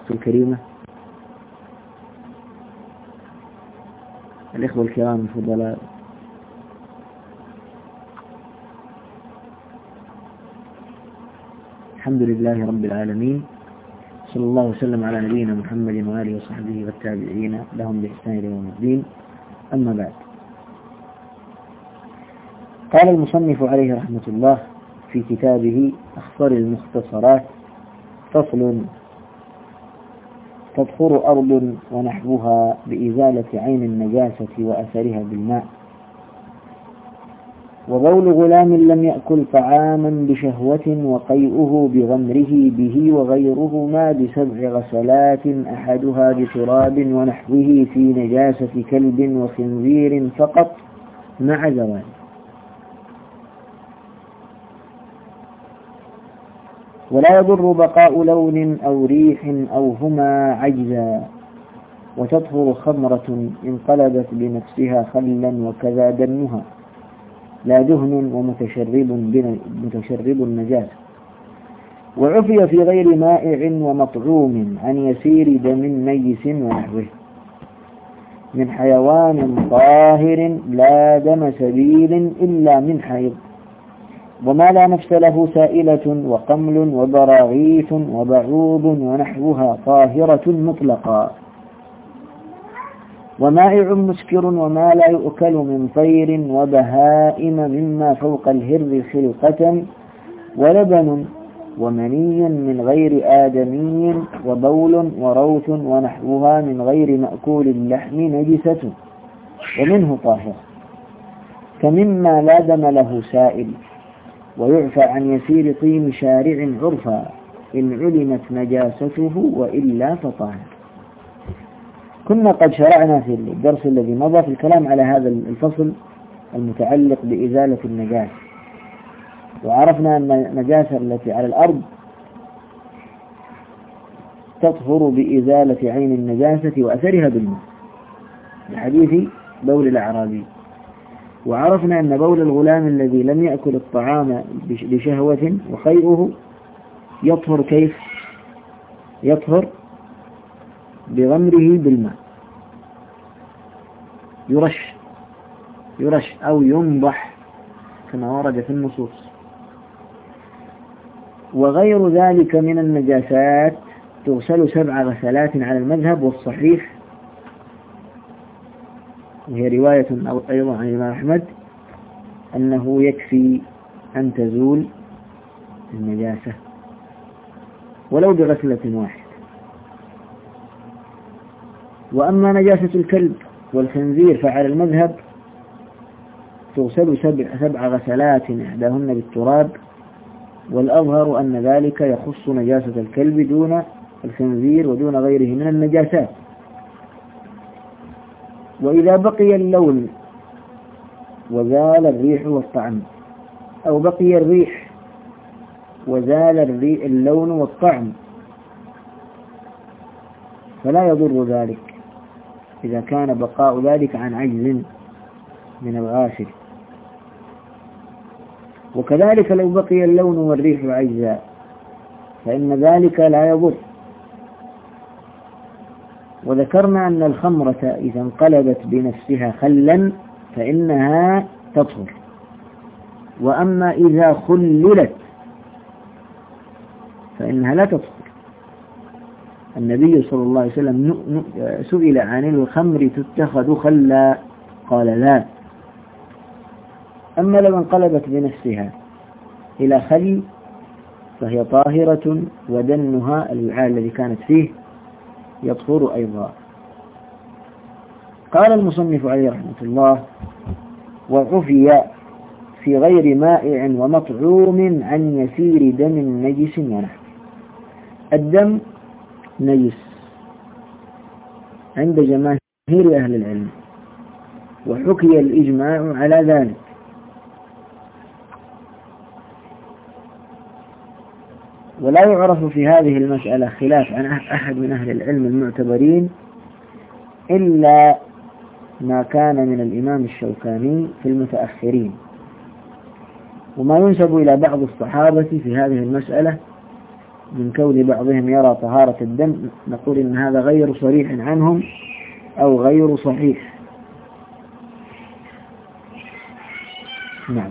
الكريمة. الإخوة الكرام الفضلاء، الحمد لله رب العالمين، صلى الله وسلم على نبينا محمد وآله وصحبه والتابعين لهم بإحسان إلى يوم الدين. أما بعد، قال المصنف عليه رحمة الله في كتابه أخطر المختصرات: فصل: تطهر أرض ونحوها بإزالة عين النجاسة وأثرها بالماء. وبول غلام لم يأكل طعاما بشهوة وقيئه بغمره به وغيرهما ب7 غسلات أحدها بتراب ونحوه في نجاسة كلب وخنزير فقط مع زوال. ولا يضر بقاء لون أو ريح أو هما عجزا. وتطهر خمرة انقلبت بنفسها خلا وكذا دنها، لا دهن ومتشرب النجاسة. وعفي في غير مائع ومطعوم عن يسير دم نجس ونحوه من حيوان طاهر لا دم سبيل إلا من حيض، وما لا نفس له سائلة وقمل وبراغيث وبعوض ونحوها طاهرة مطلقا. ومائع مسكر وما لا يؤكل من طير وبهائم مما فوق الهر خلقة، ولبن ومني من غير آدمي وبول وروث ونحوها من غير مأكول اللحم نجسة ومنه طاهرة، كمما لا دم له سائل. ويعفى عن يسير طين شارع عرفا إن علمت نجاسته وإلا فطاهر. كنا قد شرعنا في الدرس الذي مضى في الكلام على هذا الفصل المتعلق بإزالة النجاسة، وعرفنا أن النجاسة التي على الأرض تطهر بإزالة عين النجاسة وأثرها بالماء بحديث بول الأعرابي. وعرفنا أن بول الغلام الذي لم يأكل الطعام بشهوة وقيئه يطهر كيف؟ يطهر بغمره بالماء، يرش أو ينضح كما ورد في النصوص. وغير ذلك من النجاسات تغسل 7 غسلات على المذهب والصحيح، وهي رواية أيضا عن الإمام أحمد أنه يكفي أن تزول النجاسة ولو بغسلة واحدة. وأما نجاسة الكلب والخنزير فعلى المذهب تغسل 7 غسلات إحداهن بالتراب، والأظهر أن ذلك يخص نجاسة الكلب دون الخنزير ودون غيره من النجاسات. وإذا بقي اللون وزال الريح والطعم، أو بقي الريح وزال اللون والطعم، فلا يضر ذلك إذا كان بقاء ذلك عن عجز من الغاسل. وكذلك لو بقي اللون والريح عجزا فإن ذلك لا يضر. وذكرنا أن الخمرة إذا انقلبت بنفسها خلا فإنها تطهر، وأما إذا خللت فإنها لا تطهر. النبي صلى الله عليه وسلم سئل عن الخمر تتخذ خلا قال لا. أما لو انقلبت بنفسها إلى خل فهي طاهرة، ودنها الوعاء الذي كانت فيه يطهر أيضا. قال المصنف عليه رحمة الله: وعفي في غير مائع ومطعوم عن يسير دم نجس ونحوه. الدم نجس عند جماهير أهل العلم، وحكي الإجماع على ذلك. ولا يعرف في هذه المسألة خلاف عن أحد من أهل العلم المعتبرين إلا ما كان من الإمام الشوكاني في من كون بعضهم يرى طهارة الدم نقول إن هذا غير صريح عنهم أو غير صحيح. نعم.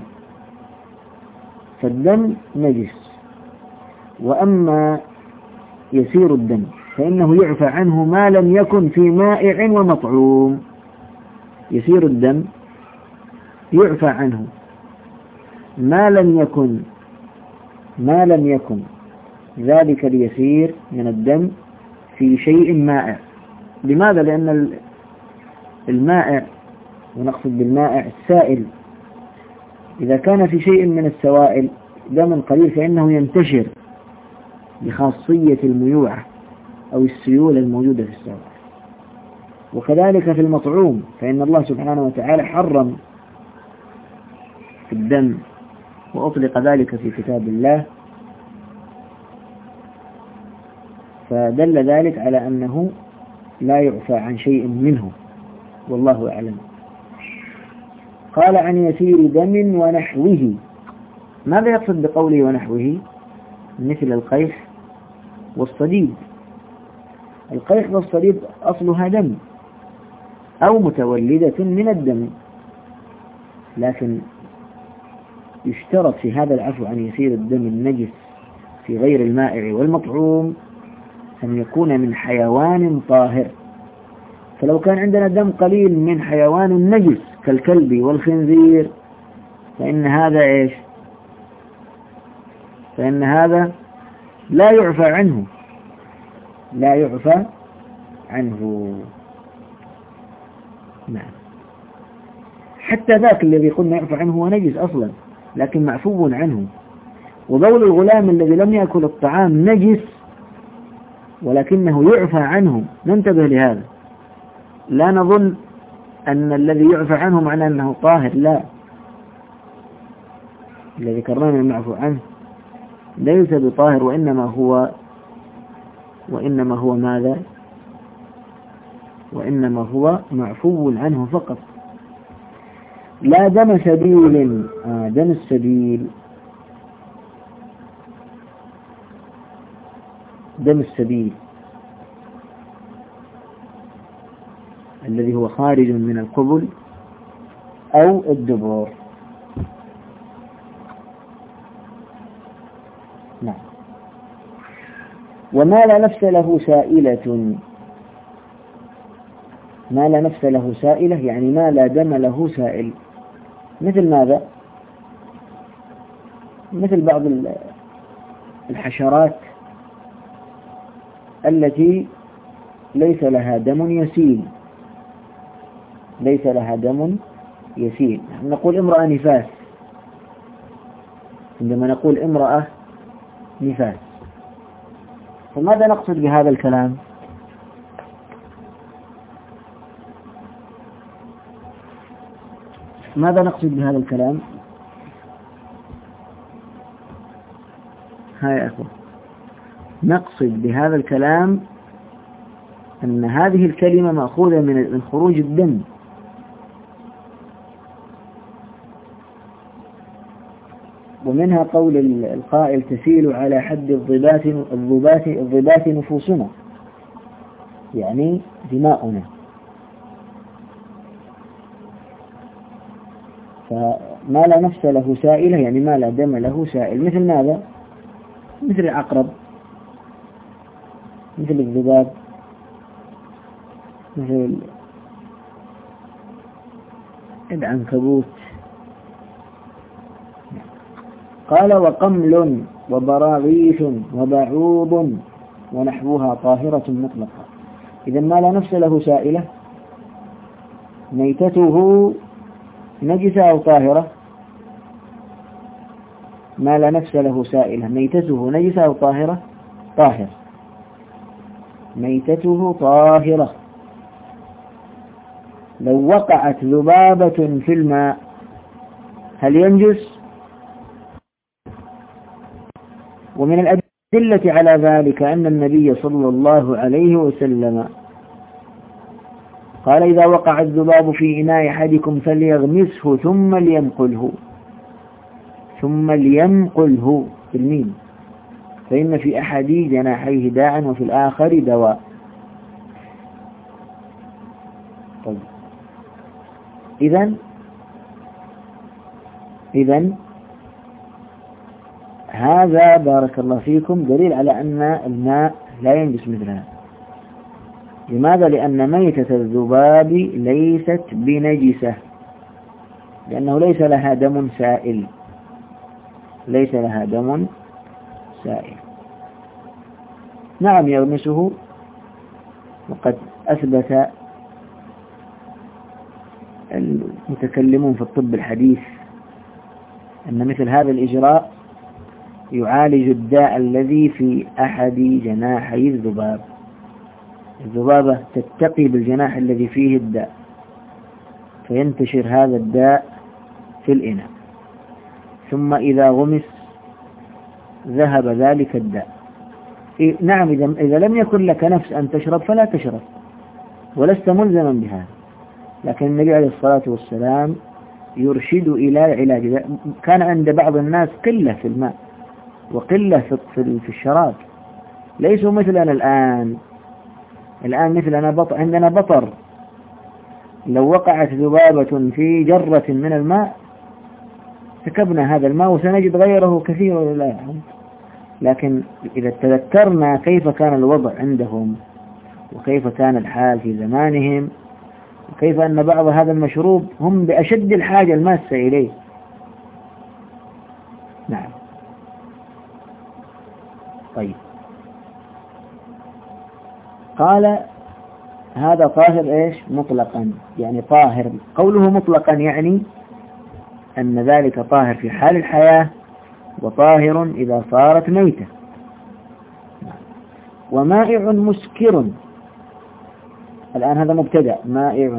فالدم نجس. وأما يسير الدم فإنه يعفى عنه ما لم يكن في مائع ومطعوم. يسير الدم يعفى عنه ما لم يكن ذلك اليسير من الدم في شيء مائع. لماذا؟ لأن المائع، ونقصد بالمائع السائل، إذا كان في شيء من السوائل دم قليل فإنه ينتشر بخاصية الميوعة أو السيولة الموجودة في السوائل. وكذلك في المطعوم، فإن الله سبحانه وتعالى حرم الدم وأطلق ذلك في كتاب الله، فدل ذلك على أنه لا يعفى عن شيء منه، والله أعلم. قال عن يسير دم ونحوه. ماذا يقصد بقوله ونحوه؟ مثل القيح والصديد. القيح والصديد أصلها دم أو متولدة من الدم، لكن يشترط في هذا العفو عن يسير الدم النجس في غير المائع والمطعوم أن يكون من حيوان طاهر. فلو كان عندنا دم قليل من حيوان نجس كالكلب والخنزير فإن هذا إيش؟ فإن هذا لا يعفى عنه، لا يعفى عنه. نعم. حتى ذاك الذي قلنا يعفى عنه هو نجس أصلا لكن معفو عنه. وبول الغلام الذي لم يأكل الطعام نجس ولكنه يعفى عنه. ننتبه لهذا، لا نظن أن الذي يعفى عنه معناه أنه طاهر، لا. الذي كررنا المعفو عنه ليس بطاهر، وإنما هو ماذا؟ وإنما هو معفو عنه فقط. لا دم سبيل. دم السبيل، دم السبيل الذي هو خارج من القبل أو الدبر. نعم. وما لا نفس له سائلة. ما لا نفس له سائلة يعني ما لا دم له سائل. مثل ماذا؟ مثل بعض الحشرات التي ليس لها دم يسيل. ليس لها دم يسيل. نقول امرأة نفاس. عندما نقول امرأة نفاس فماذا نقصد بهذا الكلام؟ ماذا نقصد بهذا الكلام؟ يا أخوة، نقصد بهذا الكلام أن هذه الكلمة مأخوذة من خروج الدم. ومنها قول القائل تسيل على حد الضبات نفوسنا، يعني دماؤنا. فما لا نفس له سائلة يعني ما لا دم له سائل. مثل ماذا؟ مثل العقرب، مثل الذباب، مثل العنكبوت. قال وقمل وبراغيث وبعوض ونحوها طاهرة مطلقة. إذا ما لا نفس له سائلة ميتته نجسة أو طاهرة؟ ما لا نفس له سائلة ميتته نجسة أو طاهرة؟ طاهر. ميتته طاهرة. لو وقعت ذبابة في الماء هل ينجس؟ ومن الأدلة على ذلك أن النبي صلى الله عليه وسلم قال إذا وقع الذباب في إناء أحدكم فليغمسه ثم لينقله بالميم، فإن في أحد جناحيه داء وفي الآخر دواء. طيب إذن هذا بارك الله فيكم دليل على أن الماء لا ينجس مثلها. لماذا؟ لأن ميتة الذباب ليست بنجسة، لأنه ليس لها دم سائل، ليس لها دم سائل. نعم يغمسه، وقد أثبت المتكلمون في الطب الحديث أن مثل هذا الإجراء يعالج الداء الذي في أحد جناحي الذباب. الذبابة تتقي بالجناح الذي فيه الداء، فينتشر هذا الداء في الإناء، ثم إذا غمس ذهب ذلك الداء. نعم إذا لم يكن لك نفس أن تشرب فلا تشرب، ولست ملزما بهذا، لكن النبي عليه الصلاة والسلام يرشد إلى علاج. كان عند بعض الناس قلة في الماء وقلة في الشراب، ليسوا مثلنا الآن مثلنا عندنا بطر، لو وقعت ذبابة في جرة من الماء سكبنا هذا الماء وسنجد غيره كثير ولا يعلم. لكن إذا تذكرنا كيف كان الوضع عندهم وكيف كان الحال في زمانهم، وكيف أن بعض هذا المشروب هم بأشد الحاجة الماسة إليه. نعم. طيب، قال هذا طاهر مطلقا، يعني طاهر. قوله مطلقا يعني أن ذلك طاهر في حال الحياة وطاهر إذا صارت ميتة. ومائع مسكر، الآن هذا مبتدأ، مائع،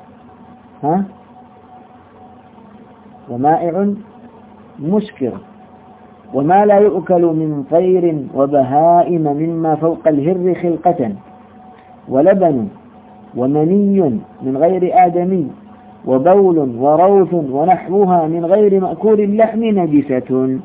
ومائع مسكر، وما لا يؤكل من طير وبهائم مما فوق الهر خلقة، ولبن ومني من غير آدمي، وبول وروث ونحوها من غير مأكول اللحم نجسة.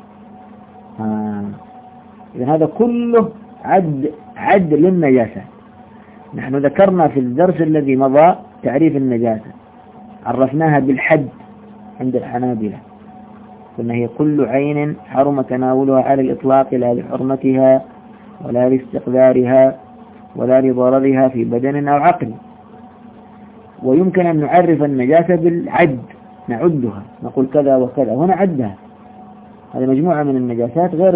إذن هذا كله عد للنجاسة. نحن ذكرنا في الدرس الذي مضى تعريف النجاسة، عرفناها بالحد عند الحنابلة، قلنا هي كل عين حرم تناولها على الإطلاق لا لحرمتها ولا لاستقذارها ولا لضررها في بدن أو عقل. ويمكن أن نعرف النجاسة بالعد، نعدها، نقول كذا وكذا، هنا عدها. هذه مجموعة من النجاسات غير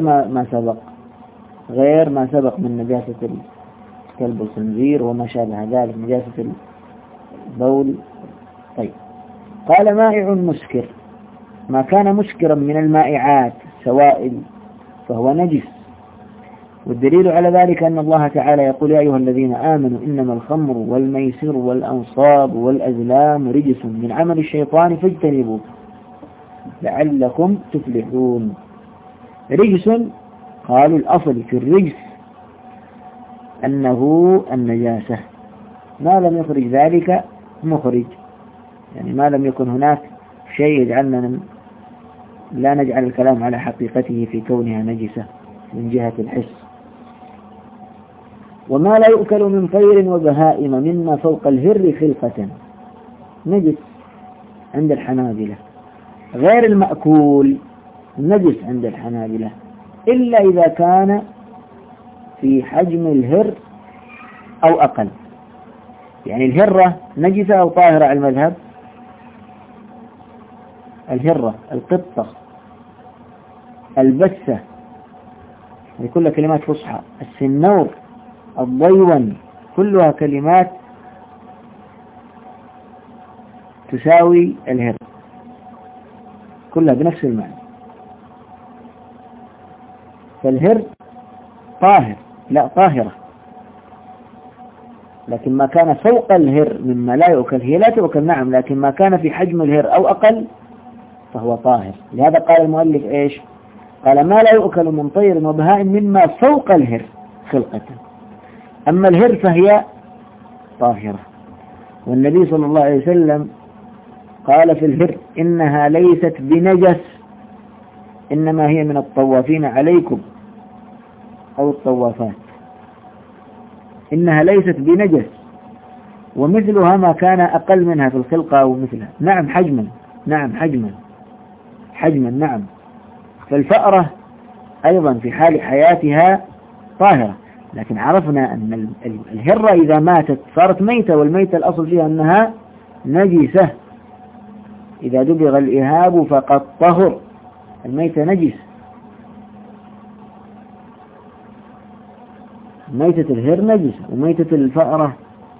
ما سبق من نجاسة الكلب والخنزير وما شابه ذلك، نجاسة البول. طيب، قال مائع مسكر، ما كان مسكرا من المائعات سوائل فهو نجس. والدليل على ذلك أن الله تعالى يقول: يا أيها الذين آمنوا إنما الخمر والميسر والأنصاب والأزلام رجس من عمل الشيطان فاجتنبوه لعلكم تفلحون. رجس، قالوا الأصل في الرجس أنه النجاسة، ما لم يخرج ذلك مخرج، يعني ما لم يكن هناك شيء يجعلنا لا نجعل الكلام على حقيقته في كونها نجسة من جهة الحس. وما لا يؤكل من طير وبهائم مما فوق الهر خلقة نجس عند الحنابلة. غير المأكول نجس عند الحنابلة إلا إذا كان في حجم الهر أو أقل. يعني الهرة نجسة أو طاهرة على المذهب؟ الهرة، القطة، البسة، هذه كلها كلمات فصحى. السنور، الضيون، كلها كلمات تساوي الهر، كلها بنفس المعنى. فالهر طاهر، لا طاهرة، لكن ما كان فوق الهر مما لا يؤكل، هي لا تؤكل نعم، لكن ما كان في حجم الهر أو أقل فهو طاهر. لهذا قال المؤلف إيش؟ قال ما لا يؤكل من طير وبهائم مما فوق الهر خلقة. أما الهر فهي طاهرة. والنبي صلى الله عليه وسلم قال في الهر: إنها ليست بنجس إنما هي من الطوافين عليكم. أو الطوافات، إنها ليست بنجس، ومثلها ما كان أقل منها في الخلقة أو مثلها. نعم حجما، نعم حجما نعم. فالفأرة أيضا في حال حياتها طاهرة، لكن عرفنا أن الهرة إذا ماتت صارت ميتة، والميتة الأصل فيها أنها نجسة، إذا دبغ الإهاب فقد طهر، الميتة نجس. ميتة الهر نجس، وميتة الفأرة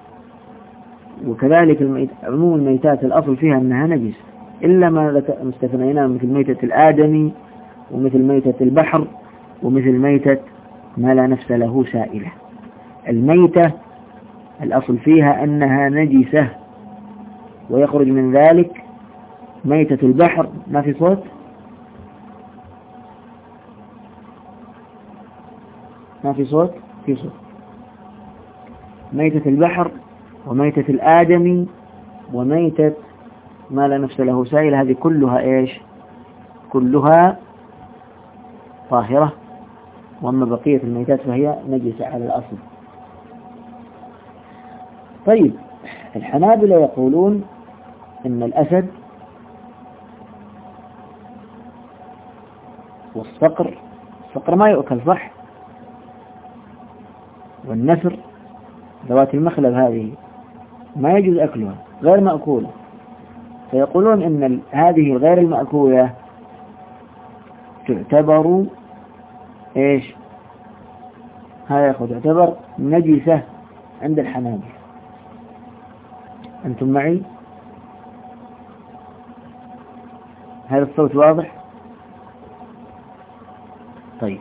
وكذلك عموم الميتات الأصل فيها أنها نجس، إلا ما استثنيناه مثل ميتة الآدمي، ومثل ميتة البحر، ومثل ميتة ما لا نفس له سائلة. الميتة الأصل فيها أنها نجسة، ويخرج من ذلك ميتة البحر. ما في صوت؟ ما في صوت؟ في صوت. ميتة البحر وميتة الآدمي وميتة ما لا نفس له سائل، هذه كلها إيش؟ كلها طاهرة، وأما بقية الميتات فهي نجسة على الأصل. طيب، الحنابلة يقولون إن الأسد والصقر، الصقر ما يؤكل صح، والنسر ذوات المخلب هذه ما يجوز أكلها، غير مأكولة. فيقولون إن هذه غير المأكولة تعتبر إيش؟ هذا يأخذ تعتبر نجسة عند الحنابلة. أنتم معي؟ هذا الصوت واضح؟ طيب،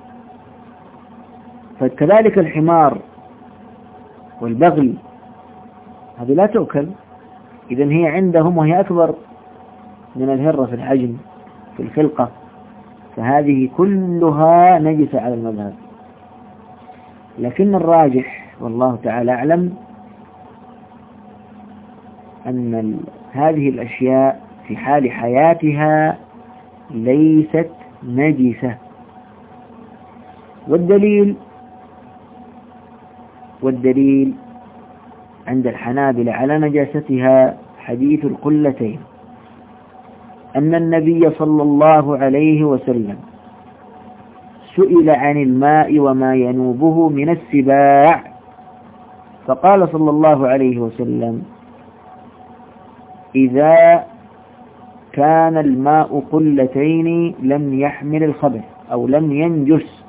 فكذلك الحمار والبغل هذه لا تؤكل، إذن هي عندهم وهي أكبر من الهرة في الحجم في الخلقة، فهذه كلها نجسة على المذهب. لكن الراجح والله تعالى أعلم أن هذه الأشياء في حال حياتها ليست نجسة. والدليل عند الحنابلة على نجاستها حديث القلتين، أن النبي صلى الله عليه وسلم سئل عن الماء وما ينوبه من السباع، فقال صلى الله عليه وسلم: إذا كان الماء قلتين لم يحمل الخبث أو لم ينجس.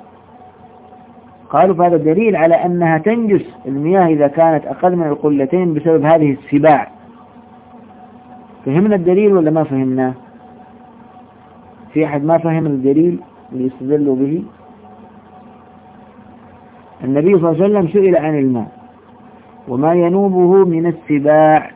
قالوا فهذا دليل على أنها تنجس المياه إذا كانت أقل من القلتين بسبب هذه السباع. فهمنا الدليل ولا ما فهمناه؟ في أحد ما فهم الدليل اللي يستدلوا به؟ النبي صلى الله عليه وسلم سئل عن الماء وما ينوبه من السباع،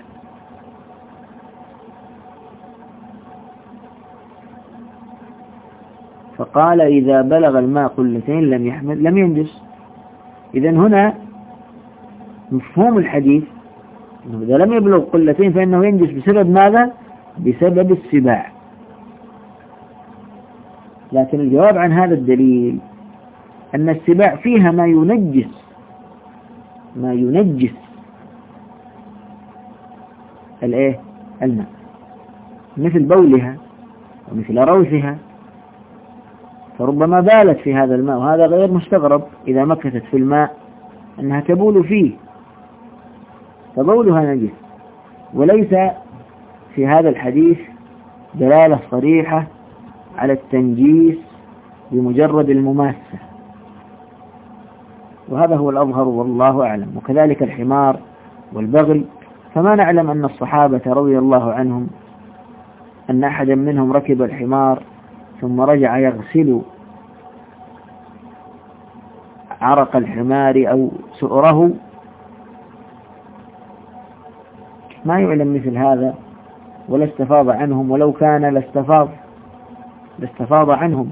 فقال: إذا بلغ الماء قلتين لم ينجس. إذن هنا مفهوم الحديث إنه إذا لم يبلغ قلتين فإنه ينجس بسبب ماذا؟ بسبب السباع. لكن الجواب عن هذا الدليل أن السباع فيها ما ينجس الماء، مثل بولها ومثل روثها، فربما بالت في هذا الماء، وهذا غير مستغرب إذا مكثت في الماء أنها تبول فيه، فبولها نجس. وليس في هذا الحديث دلالة صريحة على التنجيس بمجرد المماسة، وهذا هو الأظهر والله أعلم. وكذلك الحمار والبغل، فما نعلم أن الصحابة رضي الله عنهم أن أحدا منهم ركب الحمار ثم رجع يغسل عرق الحمار أو سؤره، ما يعلم مثل هذا، ولا استفاض عنهم، ولو كان لاستفاض عنهم.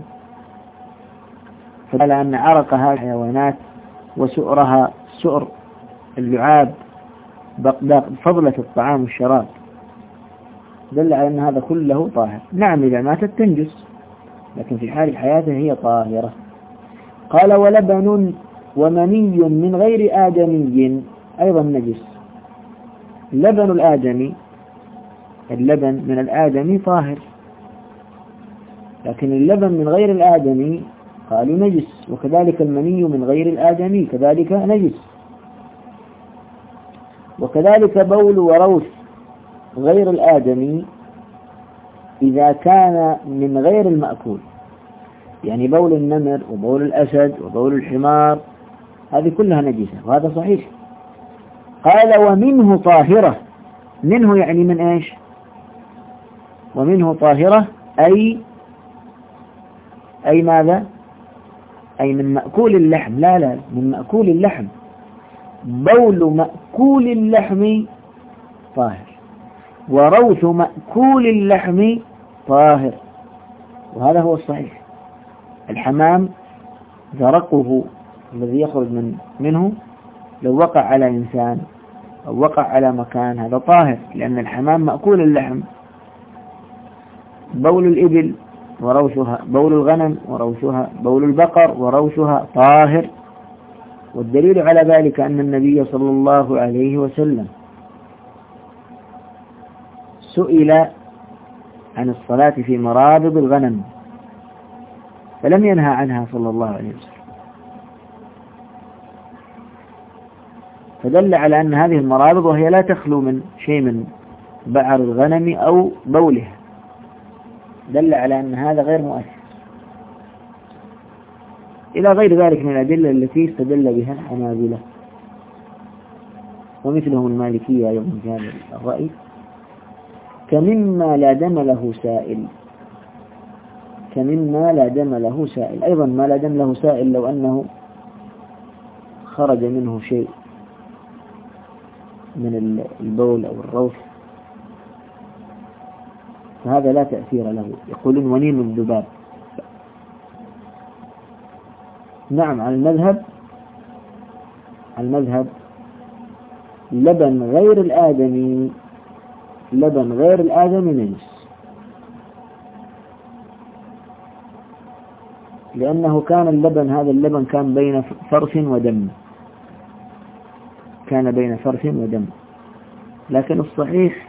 فدل أن عرقها الحيوانات وسؤرها سؤر اللعاب فضلة الطعام والشراب، دل على أن هذا كله طاهر. نعم إذا ماتت تنجس، لكن في حال حياته هي طاهرة. قال ولبن ومني من غير آدمي أيضا نجس. لبن الآدمي، اللبن من الآدمي طاهر، لكن اللبن من غير الآدمي قالوا نجس، وكذلك المني من غير الآدمي كذلك نجس، وكذلك بول وروث غير الآدمي إذا كان من غير المأكول، يعني بول النمر وبول الأسد وبول الحمار هذه كلها نجسة، وهذا صحيح. قال ومنه طاهرة، منه يعني من إيش؟ ومنه طاهرة أي ماذا؟ أي من مأكول اللحم، لا من مأكول اللحم. بول مأكول اللحم طاهر، وروث مأكول اللحم طاهر، وهذا هو الصحيح. الحمام زرقه الذي يخرج منه لو وقع على إنسان أو وقع على مكان هذا طاهر، لأن الحمام مأكول اللحم. بول الإبل وروثها، بول الغنم وروثها، بول البقر وروثها طاهر. والدليل على ذلك أن النبي صلى الله عليه وسلم سئل عن الصلاة في مرابض الغنم فلم ينهى عنها صلى الله عليه وسلم، فدل على أن هذه المرابض وهي لا تخلو من شيء من بعر الغنم أو بولها، دل على أن هذا غير مؤثر، إلى غير ذلك من الأدلة التي استدل بها الحنابلة ومثلهم المالكية أيضا في هذا الرأي، كمما لا دم له سائل. كمما لا دم له سائل، أيضا ما لا دم له سائل لو أنه خرج منه شيء من البول أو الروث فهذا لا تأثير له، يقولون ونين الذباب. نعم، على المذهب لبن غير الآدمي نجس، لأنه كان هذا اللبن كان بين فرث ودم، لكن الصحيح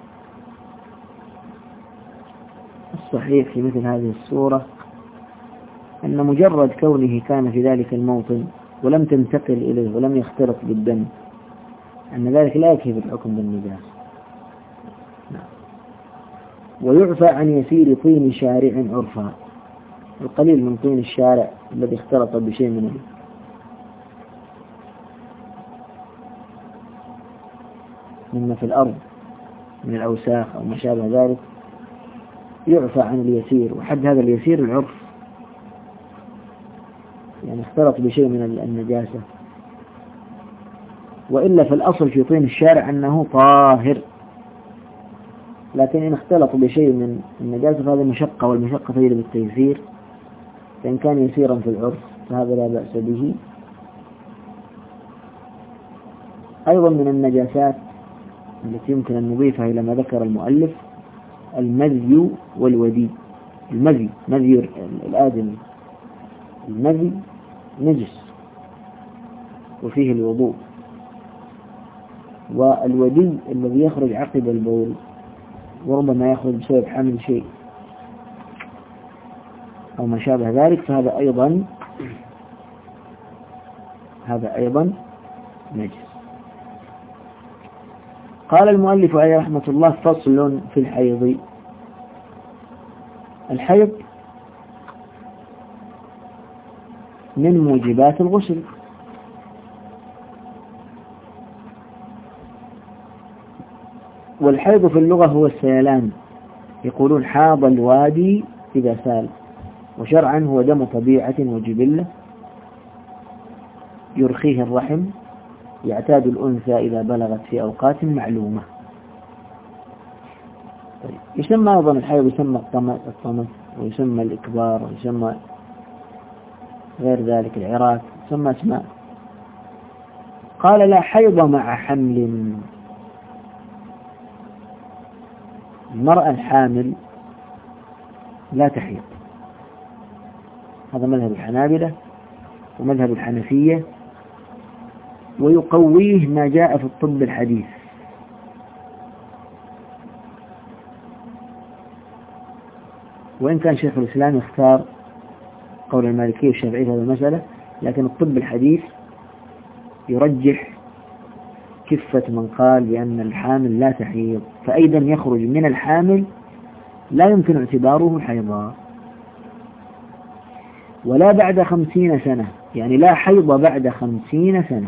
في مثل هذه الصورة أن مجرد كونه كان في ذلك الموطن ولم تنتقل إليه ولم يختلط بالدم أن ذلك لا يكفي بالحكم بالنجاسة. ويعفى عن يسير طين شارع عرفا، القليل من طين الشارع الذي اختلط بشيء مما في الأرض من الأوساخ أو ما شابه ذلك يعفى عن اليسير، وحد هذا اليسير العرف، يعني اختلط بشيء من النجاسة، وإلا في الأصل في طين الشارع أنه طاهر، لكن إن اختلط بشيء من النجاسة فهذا مشقة، والمشقة تجلب التيسير، فإن كان يسيرا في العرف فهذا لا بأس به. أيضا من النجاسات التي يمكن أن نضيفها إلى ما ذكر المؤلف المذي والودي. مذي الآدمي، المذي نجس وفيه الوضوء، والودي الذي يخرج عقب البول وربما يخرج بسبب حمل شيء أو ما شابه ذلك فهذا أيضا نجس. قال المؤلف عليه رحمة الله: فصل في الحيض. الحيض من موجبات الغسل، والحيض في اللغة هو السيلان، يقولون حاض الوادي إذا سال، وشرعا هو دم طبيعة وجبلة يرخيه الرحم، يعتاد الأنثى إذا بلغت في أوقات معلومة. يسمى أيضا الحيض، يسمى الطمس، ويسمى الإكبار، ويسمى غير ذلك العراك، يسمى اسماء. قال: لا حيض مع حمل. المرأة الحامل لا تحيض، هذا مذهب الحنابلة، ومذهب الحنفية، ويقويه ما جاء في الطب الحديث. وإن كان شيخ الإسلام يختار قول المالكية والشافعية في هذه المسألة، لكن الطب الحديث يرجح كفة من قال بأن الحامل لا تحيض، فأيضا يخرج من الحامل لا يمكن اعتباره حيضا، ولا بعد 50 سنة، يعني لا حيض بعد 50 سنة.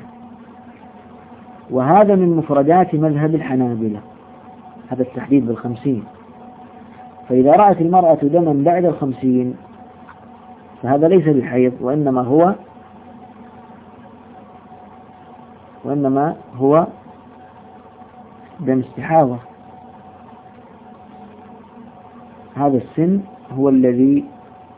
وهذا من مفردات مذهب الحنابلة، هذا التحديد بال50. فإذا رأت المرأة دما بعد 50 فهذا ليس بحيض، وإنما هو دم استحاضة. هذا السن هو الذي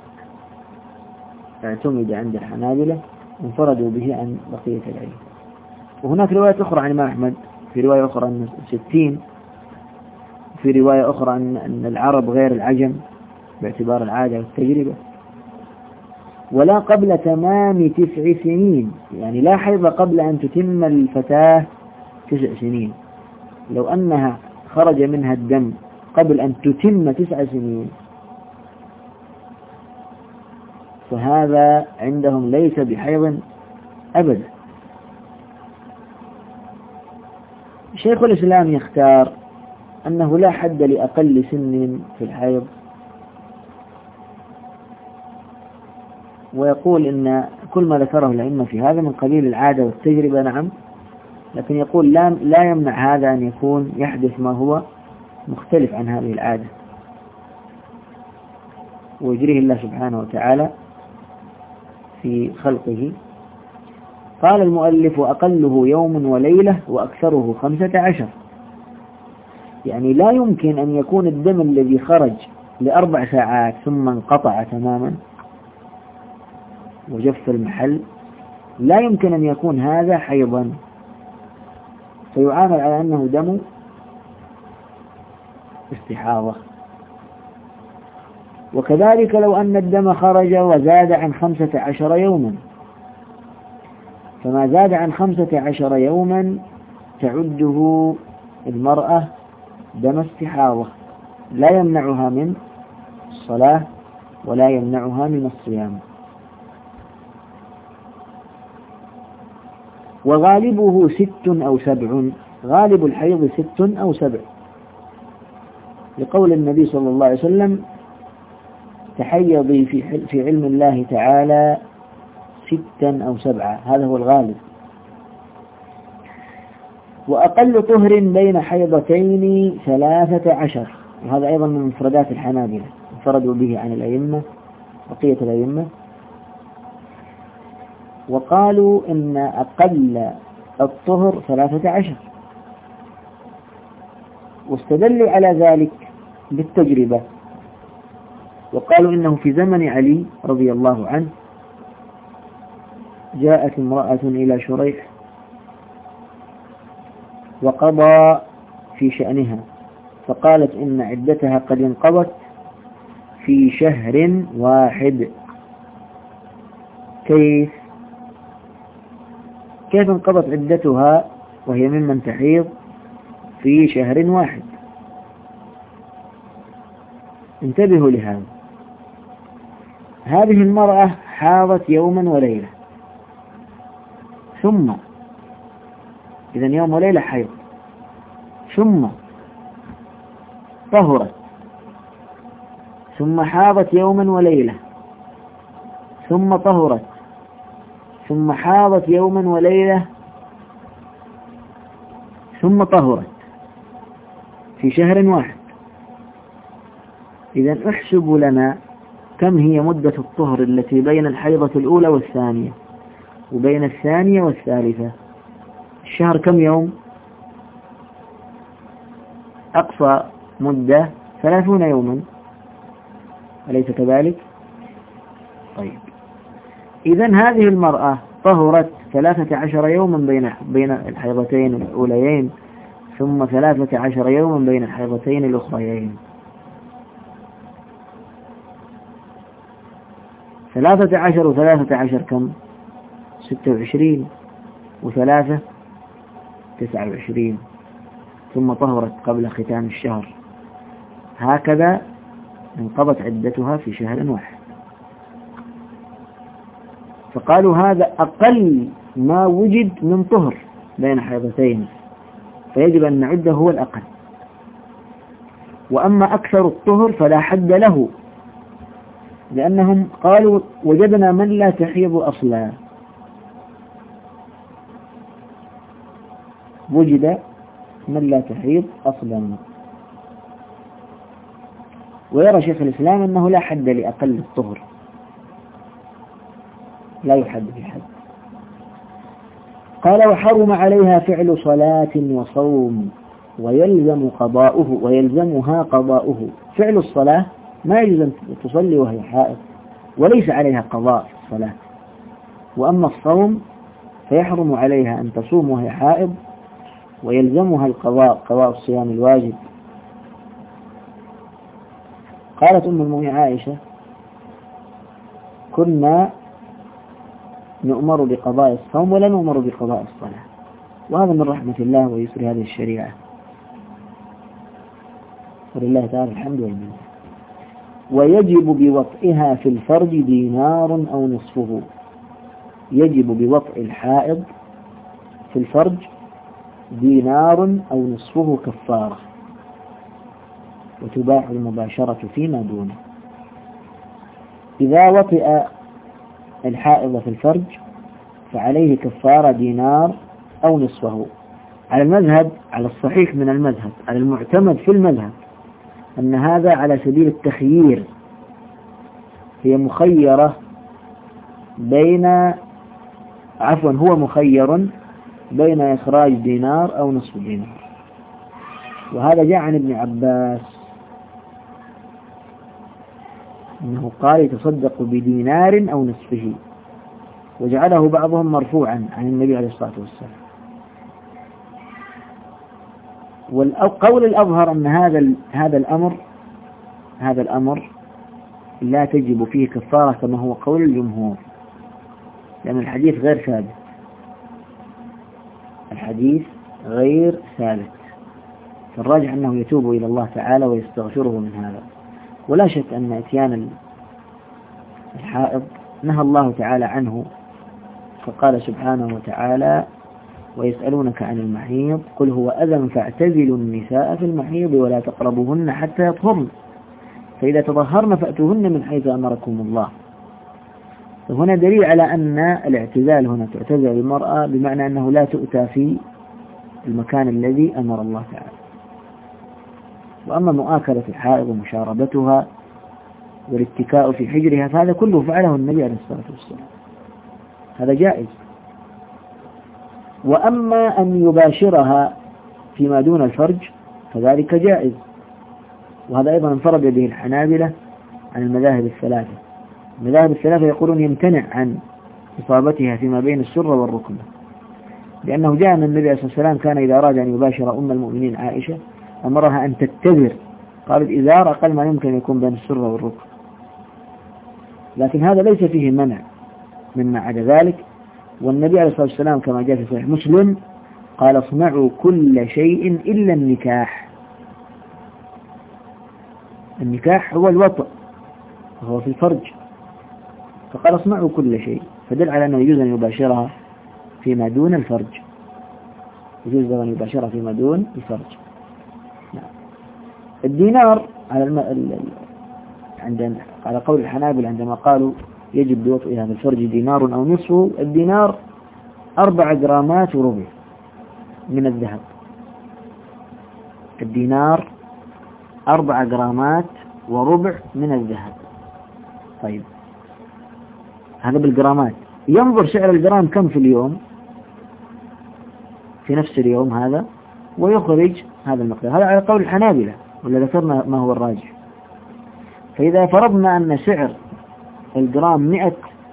اعتمد عند الحنابلة، انفردوا به عن بقية العلم. وهناك رواية أخرى عن الإمام أحمد، في رواية أخرى أن 60، وفي رواية أخرى أن العرب غير العجم باعتبار العادة والتجربة. ولا قبل تمام 9 سنين، يعني لا حيض قبل أن تتم الفتاة 9 سنين. لو أنها خرج منها الدم قبل أن تتم 9 سنين فهذا عندهم ليس بحيض أبدا. شيخ الإسلام يختار أنه لا حد لأقل سن في الحيض، ويقول إن كل ما ذكره الأئمة في هذا من قبيل العادة والتجربة، نعم، لكن يقول لا يمنع هذا أن يكون يحدث ما هو مختلف عن هذه العادة، ويجريه الله سبحانه وتعالى في خلقه. قال المؤلف: وأقله يوم وليلة وأكثره 15. يعني لا يمكن أن يكون الدم الذي خرج ل4 ساعات ثم انقطع تماما وجف المحل، لا يمكن أن يكون هذا حيضا، فيعامل على أنه دم استحاضة. وكذلك لو أن الدم خرج وزاد عن 15 يوما، فما زاد عن 15 يوما تعده المرأة دم استحاضة، لا يمنعها من الصلاة ولا يمنعها من الصيام. وغالبه 6 أو 7، غالب الحيض 6 أو 7، لقول النبي صلى الله عليه وسلم: تحيضي في علم الله تعالى 6 أو 7، هذا هو الغالب. وأقل طهر بين حيضتين 13، وهذا أيضا من مفردات الحنابلة، انفردوا به عن الأئمة بقية الأئمة، وقالوا إن أقل الطهر 13، واستدلوا على ذلك بالتجربة، وقالوا إنه في زمن علي رضي الله عنه جاءت امرأة إلى شريح وقضى في شأنها، فقالت إن عدتها قد انقضت في شهر واحد. كيف انقضت عدتها وهي ممن تحيض في شهر واحد؟ انتبهوا لهذا. هذه المرأة حاضت يوما وليلة، ثم إذن يوم وليلة حيض، ثم طهرت، ثم حاضت يوما وليلة، ثم طهرت، ثم حاضت يوما وليلة، ثم طهرت في شهر واحد. إذن احسب لنا كم هي مدة الطهر التي بين الحيضة الأولى والثانية، وبين الثانية والثالثة. الشهر كم يوم؟ أقصى مدة 30 يوما، أليس كذلك؟ طيب، إذن هذه المرأة طهرت 13 يوما بين الحيضتين الأوليين، ثم 13 يوما بين الحيضتين الأخريين. 13 و13 كم؟ 26 و3 29 ثم طهرت قبل ختام الشهر، هكذا انقضت عدتها في شهر واحد. فقالوا هذا أقل ما وجد من طهر بين حيضتين، فيجب أن نعده هو الأقل. وأما أكثر الطهر فلا حد له، لأنهم قالوا وجدنا من لا تحيض أصلا، وجد من لا تحيض أصلا. ويرى شيخ الإسلام أنه لا حد لأقل الطهر، لا يحد بحد. قال وحرم عليها فعل صلاة وصوم ويلزمها قضاؤه. فعل الصلاة ما يجوز أن تصلي وهي حائض، وليس عليها قضاء الصلاة. وأما الصوم فيحرم عليها أن تصوم وهي حائض، ويلزمها القضاء، قضاء الصيام الواجب. قالت أم المؤمنين عائشة كنا نؤمر بقضاء الصوم ولا نؤمر بقضاء الصلاة، وهذا من رحمة الله ويسر هذه الشريعة، ولله تعالى الحمد والمنة. ويجب بوطئها في الفرج دينار أو نصفه. يجب بوطئ الحائض في الفرج دينار أو نصفه كفارة، وتباح المباشرة فيما دونه. إذا وطئ الحائض في الفرج فعليه كفارة دينار أو نصفه. على المذهب، على الصحيح من المذهب، على المعتمد في المذهب، أن هذا على سبيل التخيير، هي مخيرة هو مخير بين إخراج دينار أو نصف دينار. وهذا جاء عن ابن عباس أنه قال يتصدق بدينار أو نصفه، وجعله بعضهم مرفوعا عن النبي عليه الصلاة والسلام. والقول الأظهر أن هذا الأمر لا تجب فيه كفارة كما هو قول الجمهور، لأن الحديث غير ثابت. الحديث غير ثابت، فالراجح أنه يتوب إلى الله تعالى ويستغفره من هذا. ولا شك أن إتيان الحائض نهى الله تعالى عنه، فقال سبحانه وتعالى ويسألونك عن المحيض قل هو أذى فاعتزلوا النساء في المحيض ولا تقربوهن حتى يطهرن فإذا تطهرن فأتوهن من حيث أمركم الله. فهنا دليل على أن الاعتزال هنا تعتزل المرأة بمعنى أنه لا تؤتى في المكان الذي أمر الله تعالى. وأما مؤاكلة الحائض ومشاربتها والاتكاء في حجرها فهذا كله فعله النبي عليه الصلاة والسلام، هذا جائز. وأما أن يباشرها فيما دون الفرج فذلك جائز، وهذا أيضا انفرد به الحنابلة عن المذاهب الثلاثة. المذاهب الثلاثة يقولون يمتنع عن إصابتها فيما بين السرة والركبة، لأنه جاء أن النبي عليه الصلاة والسلام كان إذا أراد أن يباشر أم المؤمنين عائشة أمرها أن تتذر، قالت إزار أقل ما يمكن يكون بين السرة والركبة. لكن هذا ليس فيه منع مما عدا ذلك. والنبي عليه الصلاة والسلام كما جاء في صحيح مسلم قال اصنعوا كل شيء إلا النكاح. النكاح هو الوطء وهو في الفرج، فقال اصنعوا كل شيء، فدل على أنه يجوز أن يباشرها فيما دون الفرج، يجوز أن يباشرها فيما دون الفرج. الدينار على قول الحنابل عندما قالوا يجب بوطئها في الفرج دينار أو نصفه، الدينار 4 جرامات وربع من الذهب. الدينار 4 جرامات وربع من الذهب. طيب هذا بالجرامات، ينظر سعر الجرام كم في اليوم في نفس اليوم هذا ويخرج هذا المقدار. هذا على قول الحنابلة، ولا ذكرنا ما هو الراجح. فإذا فرضنا أن سعر الجرام 100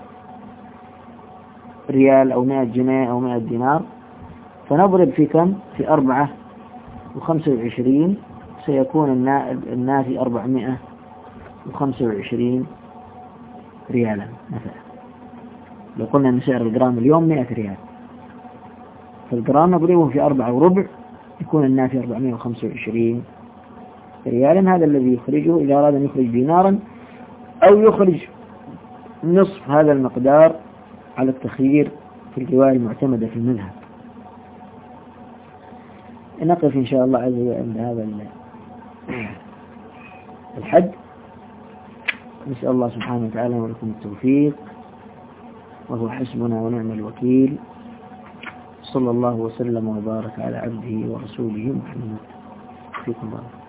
ريال أو 100 جنيه أو 100 دينار، فنضرب في كم؟ في 425 سيكون الناتج 425 ريالا مثلا. لو قلنا أن سعر الجرام اليوم 100 ريال، فالجرام نضربه في 4.25 يكون الناتج 425 ريالا. هذا الذي يخرجه إذا أراد أن يخرج دينارا، أو يخرج نصف هذا المقدار على التخيير في الرواية المعتمدة في المذهب. نقف إن شاء الله عز وجل عند هذا الحد. نسأل الله سبحانه وتعالى ولكم التوفيق، وهو حسبنا ونعم الوكيل. صلى الله وسلم وبارك على عبده ورسوله محمد. فيكم بارك.